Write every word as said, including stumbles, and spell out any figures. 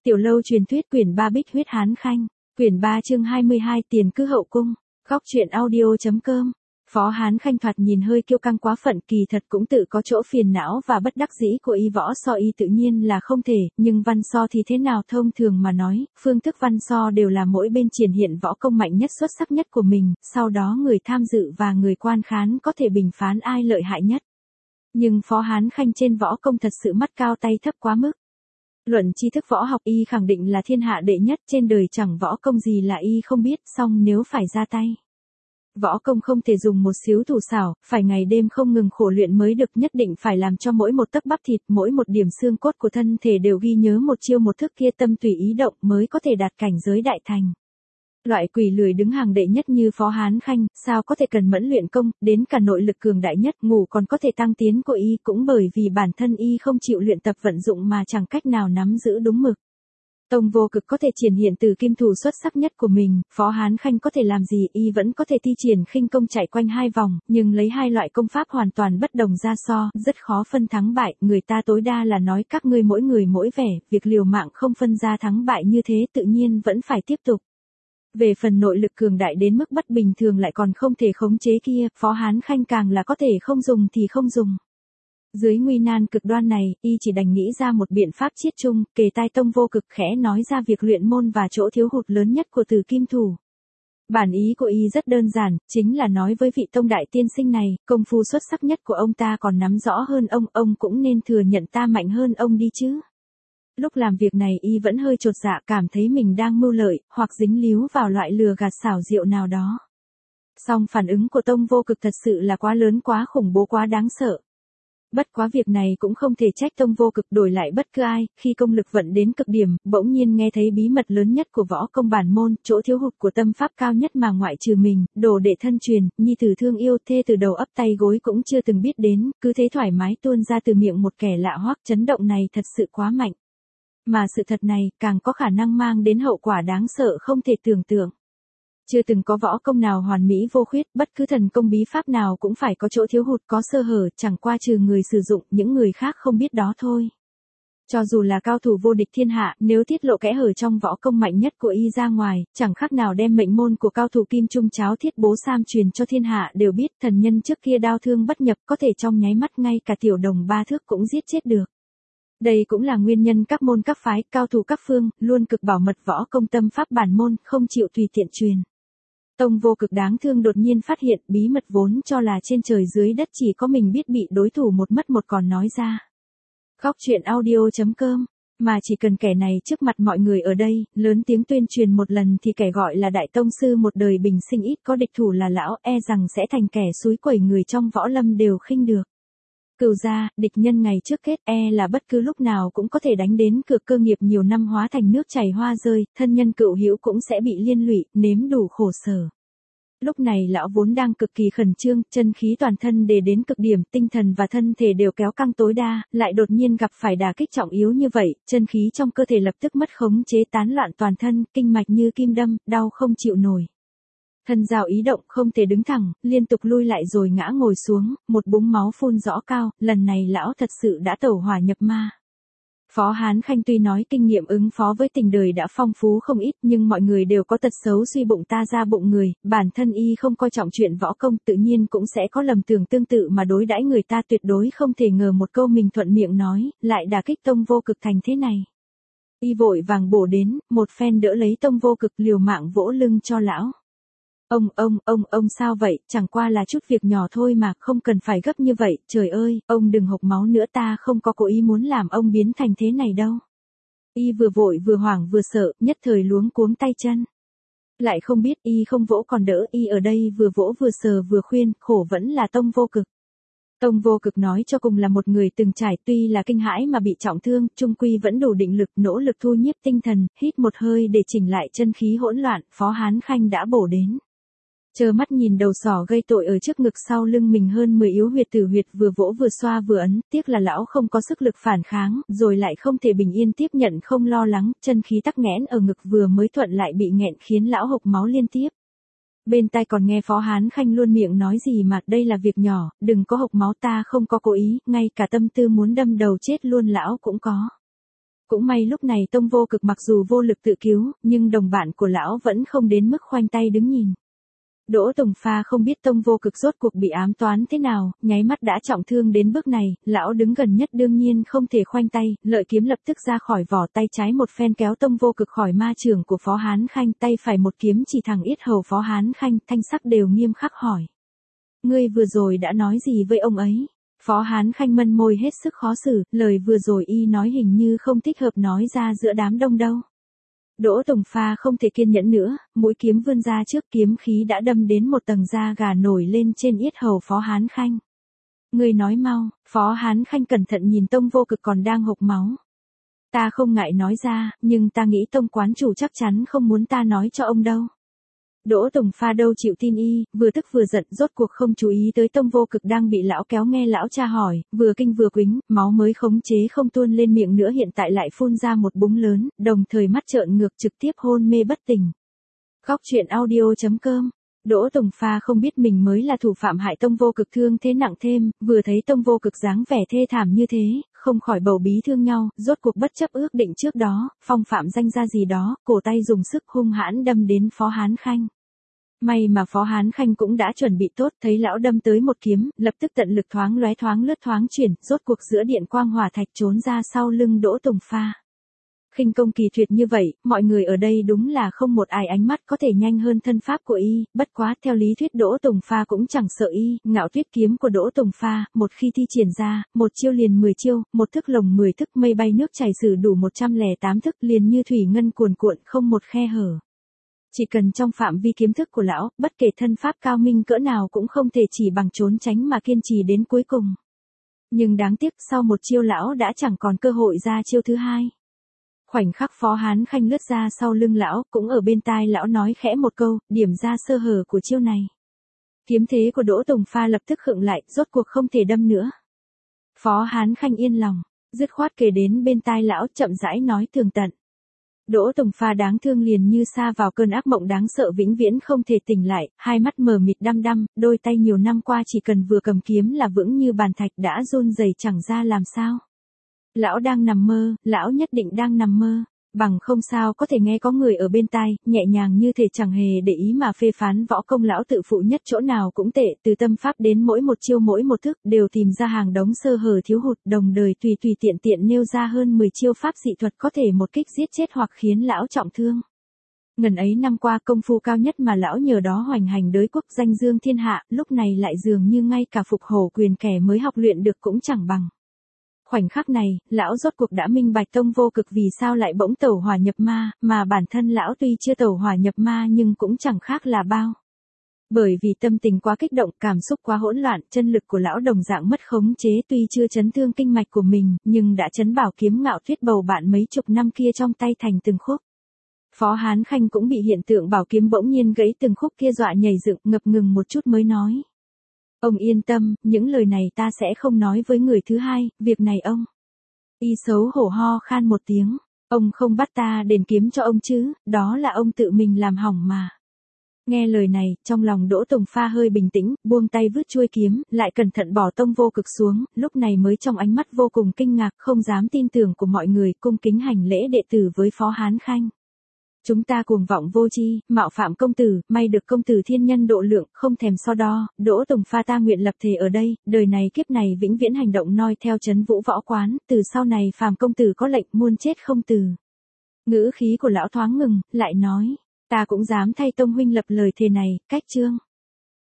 Tiểu lâu truyền thuyết quyển ba Bích huyết Hán Khanh, quyển ba chương hai mươi hai Tiền cư hậu cung, góc truyện audio.com. Phó Hán Khanh thoạt nhìn hơi kiêu căng quá phận, kỳ thật cũng tự có chỗ phiền não và bất đắc dĩ của y. Võ so y tự nhiên là không thể, nhưng văn so thì thế nào? Thông thường mà nói, phương thức văn so đều là mỗi bên triển hiện võ công mạnh nhất xuất sắc nhất của mình, sau đó người tham dự và người quan khán có thể bình phán ai lợi hại nhất. Nhưng Phó Hán Khanh trên võ công thật sự mắt cao tay thấp quá mức. Luận tri thức võ học y khẳng định là thiên hạ đệ nhất, trên đời chẳng võ công gì là y không biết, song nếu phải ra tay. Võ công không thể dùng một xíu thủ xảo, phải ngày đêm không ngừng khổ luyện mới được, nhất định phải làm cho mỗi một tấc bắp thịt, mỗi một điểm xương cốt của thân thể đều ghi nhớ một chiêu một thức kia, tâm tùy ý động mới có thể đạt cảnh giới đại thành. Loại quỷ lười đứng hàng đệ nhất như Phó Hán Khanh, sao có thể cần mẫn luyện công, đến cả nội lực cường đại nhất, ngủ còn có thể tăng tiến của y, cũng bởi vì bản thân y không chịu luyện tập vận dụng mà chẳng cách nào nắm giữ đúng mực. Tông Vô Cực có thể triển hiện từ kim thủ xuất sắc nhất của mình, Phó Hán Khanh có thể làm gì? Y vẫn có thể thi triển khinh công chạy quanh hai vòng, nhưng lấy hai loại công pháp hoàn toàn bất đồng ra so, rất khó phân thắng bại, người ta tối đa là nói các ngươi mỗi người mỗi vẻ, việc liều mạng không phân ra thắng bại như thế tự nhiên vẫn phải tiếp tục. Về phần nội lực cường đại đến mức bất bình thường lại còn không thể khống chế kia, Phó Hán Khanh càng là có thể không dùng thì không dùng. Dưới nguy nan cực đoan này, y chỉ đành nghĩ ra một biện pháp chiết chung, kề tai Tông Vô Cực khẽ nói ra việc luyện môn và chỗ thiếu hụt lớn nhất của Từ Kim Thủ. Bản ý của y rất đơn giản, chính là nói với vị Tông đại tiên sinh này, công phu xuất sắc nhất của ông ta còn nắm rõ hơn ông, ông cũng nên thừa nhận ta mạnh hơn ông đi chứ. Lúc làm việc này y vẫn hơi chột dạ, cảm thấy mình đang mưu lợi, hoặc dính líu vào loại lừa gạt xảo diệu nào đó. Song phản ứng của Tông Vô Cực thật sự là quá lớn, quá khủng bố, quá đáng sợ. Bất quá việc này cũng không thể trách Tông Vô Cực, đổi lại bất cứ ai, khi công lực vận đến cực điểm, bỗng nhiên nghe thấy bí mật lớn nhất của võ công bản môn, chỗ thiếu hụt của tâm pháp cao nhất mà ngoại trừ mình, đồ đệ thân truyền, nhi tử thương yêu, thê từ đầu ấp tay gối cũng chưa từng biết đến, cứ thế thoải mái tuôn ra từ miệng một kẻ lạ hoắc, chấn động này thật sự quá mạnh. Mà sự thật này, càng có khả năng mang đến hậu quả đáng sợ không thể tưởng tượng. Chưa từng có võ công nào hoàn mỹ vô khuyết, bất cứ thần công bí pháp nào cũng phải có chỗ thiếu hụt, có sơ hở, chẳng qua trừ người sử dụng, những người khác không biết đó thôi. Cho dù là cao thủ vô địch thiên hạ, nếu tiết lộ kẽ hở trong võ công mạnh nhất của y ra ngoài, chẳng khác nào đem mệnh môn của cao thủ kim trung cháo thiết bố sam truyền cho thiên hạ đều biết, thần nhân trước kia đao thương bất nhập, có thể trong nháy mắt ngay cả tiểu đồng ba thước cũng giết chết được. Đây cũng là nguyên nhân các môn các phái, cao thủ các phương, luôn cực bảo mật võ công tâm pháp bản môn, không chịu tùy tiện truyền. Tông Vô Cực đáng thương đột nhiên phát hiện, bí mật vốn cho là trên trời dưới đất chỉ có mình biết, bị đối thủ một mất một còn nói ra. Góc truyện audio.com, mà chỉ cần kẻ này trước mặt mọi người ở đây, lớn tiếng tuyên truyền một lần thì kẻ gọi là đại tông sư một đời bình sinh ít có địch thủ là lão, e rằng sẽ thành kẻ xúi quẩy người trong võ lâm đều khinh được. Cửu gia, địch nhân ngày trước kết, e là bất cứ lúc nào cũng có thể đánh đến cược, cơ nghiệp nhiều năm hóa thành nước chảy hoa rơi, thân nhân cựu hữu cũng sẽ bị liên lụy, nếm đủ khổ sở. Lúc này lão vốn đang cực kỳ khẩn trương, chân khí toàn thân đề đến cực điểm, tinh thần và thân thể đều kéo căng tối đa, lại đột nhiên gặp phải đả kích trọng yếu như vậy, chân khí trong cơ thể lập tức mất khống chế, tán loạn toàn thân, kinh mạch như kim đâm, đau không chịu nổi. Thân dao ý động, không thể đứng thẳng, liên tục lui lại rồi ngã ngồi xuống, một búng máu phun rõ cao, lần này lão thật sự đã tẩu hỏa nhập ma. Phó Hán Khanh tuy nói kinh nghiệm ứng phó với tình đời đã phong phú không ít, nhưng mọi người đều có tật xấu suy bụng ta ra bụng người, bản thân y không coi trọng chuyện võ công, tự nhiên cũng sẽ có lầm tưởng tương tự mà đối đãi người ta, tuyệt đối không thể ngờ một câu mình thuận miệng nói, lại đả kích Tông Vô Cực thành thế này. Y vội vàng bổ đến, một phen đỡ lấy Tông Vô Cực, liều mạng vỗ lưng cho lão. Ông, ông, ông, ông sao vậy, chẳng qua là chút việc nhỏ thôi mà, không cần phải gấp như vậy, trời ơi, ông đừng hộc máu nữa, ta không có cố ý muốn làm ông biến thành thế này đâu. Y vừa vội vừa hoảng vừa sợ, nhất thời luống cuống tay chân. Lại không biết y không vỗ còn đỡ, y ở đây vừa vỗ vừa sờ vừa khuyên, khổ vẫn là Tông Vô Cực. Tông Vô Cực nói cho cùng là một người từng trải, tuy là kinh hãi mà bị trọng thương, chung quy vẫn đủ định lực, nỗ lực thu nhiếp tinh thần, hít một hơi để chỉnh lại chân khí hỗn loạn, Phó Hán Khanh đã bổ đến. Chờ mắt nhìn đầu sỏ gây tội ở trước ngực sau lưng mình hơn mười yếu huyệt tử huyệt, vừa vỗ vừa xoa vừa ấn, tiếc là lão không có sức lực phản kháng, rồi lại không thể bình yên tiếp nhận không lo lắng, chân khí tắc nghẽn ở ngực vừa mới thuận lại bị nghẹn khiến lão hộc máu liên tiếp. Bên tai còn nghe Phó Hán Khanh luôn miệng nói gì mà đây là việc nhỏ, đừng có hộc máu, ta không có cố ý, ngay cả tâm tư muốn đâm đầu chết luôn lão cũng có. Cũng may lúc này Tông Vô Cực mặc dù vô lực tự cứu, nhưng đồng bạn của lão vẫn không đến mức khoanh tay đứng nhìn. Đỗ Tùng Pha không biết Tông Vô Cực rốt cuộc bị ám toán thế nào, nháy mắt đã trọng thương đến bước này, lão đứng gần nhất đương nhiên không thể khoanh tay, lợi kiếm lập tức ra khỏi vỏ, tay trái một phen kéo Tông Vô Cực khỏi ma trường của Phó Hán Khanh, tay phải một kiếm chỉ thẳng yết hầu Phó Hán Khanh, thanh sắc đều nghiêm khắc hỏi. Ngươi vừa rồi đã nói gì với ông ấy? Phó Hán Khanh mân môi hết sức khó xử, lời vừa rồi y nói hình như không thích hợp nói ra giữa đám đông đâu. Đỗ Tùng Pha không thể kiên nhẫn nữa, mũi kiếm vươn ra trước, kiếm khí đã đâm đến một tầng da gà nổi lên trên yết hầu Phó Hán Khanh. Ngươi nói mau, Phó Hán Khanh cẩn thận nhìn Tông Vô Cực còn đang hộc máu. Ta không ngại nói ra, nhưng ta nghĩ Tông quán chủ chắc chắn không muốn ta nói cho ông đâu. Đỗ Tùng Pha đâu chịu tin y, vừa tức vừa giận, rốt cuộc không chú ý tới Tông Vô Cực đang bị lão kéo, nghe lão cha hỏi, vừa kinh vừa quính, máu mới khống chế không tuôn lên miệng nữa hiện tại lại phun ra một búng lớn, đồng thời mắt trợn ngược trực tiếp hôn mê bất tỉnh. Góc truyện audio chấm com. Đỗ Tùng Pha không biết mình mới là thủ phạm hại Tông Vô Cực thương thế nặng thêm, vừa thấy Tông Vô Cực dáng vẻ thê thảm như thế, không khỏi bầu bí thương nhau, rốt cuộc bất chấp ước định trước đó, phong phạm danh gia gì đó, cổ tay dùng sức hung hãn đâm đến Phó Hán Khanh. May mà Phó Hán Khanh cũng đã chuẩn bị tốt, thấy lão đâm tới một kiếm, lập tức tận lực thoáng lóe thoáng lướt thoáng chuyển, rốt cuộc giữa điện quang hỏa thạch trốn ra sau lưng Đỗ Tùng Pha. Khinh công kỳ tuyệt như vậy, mọi người ở đây đúng là không một ai ánh mắt có thể nhanh hơn thân pháp của y, bất quá theo lý thuyết Đỗ Tùng Pha cũng chẳng sợ y, Ngạo Tuyết kiếm của Đỗ Tùng Pha, một khi thi triển ra, một chiêu liền mười chiêu, một thức lồng mười thức, mây bay nước chảy sử đủ một trăm lẻ tám thức, liền như thủy ngân cuồn cuộn không một khe hở. Chỉ cần trong phạm vi kiếm thức của lão, bất kể thân pháp cao minh cỡ nào cũng không thể chỉ bằng trốn tránh mà kiên trì đến cuối cùng. Nhưng đáng tiếc sau một chiêu lão đã chẳng còn cơ hội ra chiêu thứ hai. Khoảnh khắc Phó Hán Khanh lướt ra sau lưng lão, cũng ở bên tai lão nói khẽ một câu, điểm ra sơ hở của chiêu này. Kiếm thế của Đỗ Tùng Pha lập tức khựng lại, rốt cuộc không thể đâm nữa. Phó Hán Khanh yên lòng, dứt khoát kề đến bên tai lão, chậm rãi nói tường tận. Đỗ Tùng Pha đáng thương liền như sa vào cơn ác mộng đáng sợ vĩnh viễn không thể tỉnh lại, hai mắt mờ mịt đăm đăm, đôi tay nhiều năm qua chỉ cần vừa cầm kiếm là vững như bàn thạch đã run rẩy chẳng ra làm sao. Lão đang nằm mơ, lão nhất định đang nằm mơ, bằng không sao có thể nghe có người ở bên tai, nhẹ nhàng như thể chẳng hề để ý mà phê phán võ công lão tự phụ nhất chỗ nào cũng tệ, từ tâm pháp đến mỗi một chiêu mỗi một thức đều tìm ra hàng đống sơ hở thiếu hụt, đồng thời tùy tùy tiện tiện nêu ra hơn mười chiêu pháp dị thuật có thể một kích giết chết hoặc khiến lão trọng thương. Ngần ấy năm qua công phu cao nhất mà lão nhờ đó hoành hành đới quốc danh dương thiên hạ, lúc này lại dường như ngay cả phục hổ quyền kẻ mới học luyện được cũng chẳng bằng. Khoảnh khắc này, lão rốt cuộc đã minh bạch Tông Vô Cực vì sao lại bỗng tẩu hỏa nhập ma, mà bản thân lão tuy chưa tẩu hỏa nhập ma nhưng cũng chẳng khác là bao. Bởi vì tâm tình quá kích động, cảm xúc quá hỗn loạn, chân lực của lão đồng dạng mất khống chế, tuy chưa chấn thương kinh mạch của mình, nhưng đã chấn bảo kiếm Ngạo Tuyết bầu bạn mấy chục năm kia trong tay thành từng khúc. Phó Hán Khanh cũng bị hiện tượng bảo kiếm bỗng nhiên gãy từng khúc kia dọa nhảy dựng, ngập ngừng một chút mới nói. Ông yên tâm, những lời này ta sẽ không nói với người thứ hai, việc này ông. Y xấu hổ ho khan một tiếng, ông không bắt ta đền kiếm cho ông chứ, đó là ông tự mình làm hỏng mà. Nghe lời này, trong lòng Đỗ Tùng Pha hơi bình tĩnh, buông tay vứt chuôi kiếm, lại cẩn thận bỏ Tông Vô Cực xuống, lúc này mới trong ánh mắt vô cùng kinh ngạc, không dám tin tưởng của mọi người, cung kính hành lễ đệ tử với Phó Hán Khanh. Chúng ta cuồng vọng vô tri, mạo phạm công tử, may được công tử thiên nhân độ lượng, không thèm so đo, Đỗ Tùng Pha ta nguyện lập thề ở đây, đời này kiếp này vĩnh viễn hành động noi theo trấn vũ võ quán, từ sau này phàm công tử có lệnh muôn chết không từ. Ngữ khí của lão thoáng ngừng, lại nói, ta cũng dám thay Tông huynh lập lời thề này, cách chương.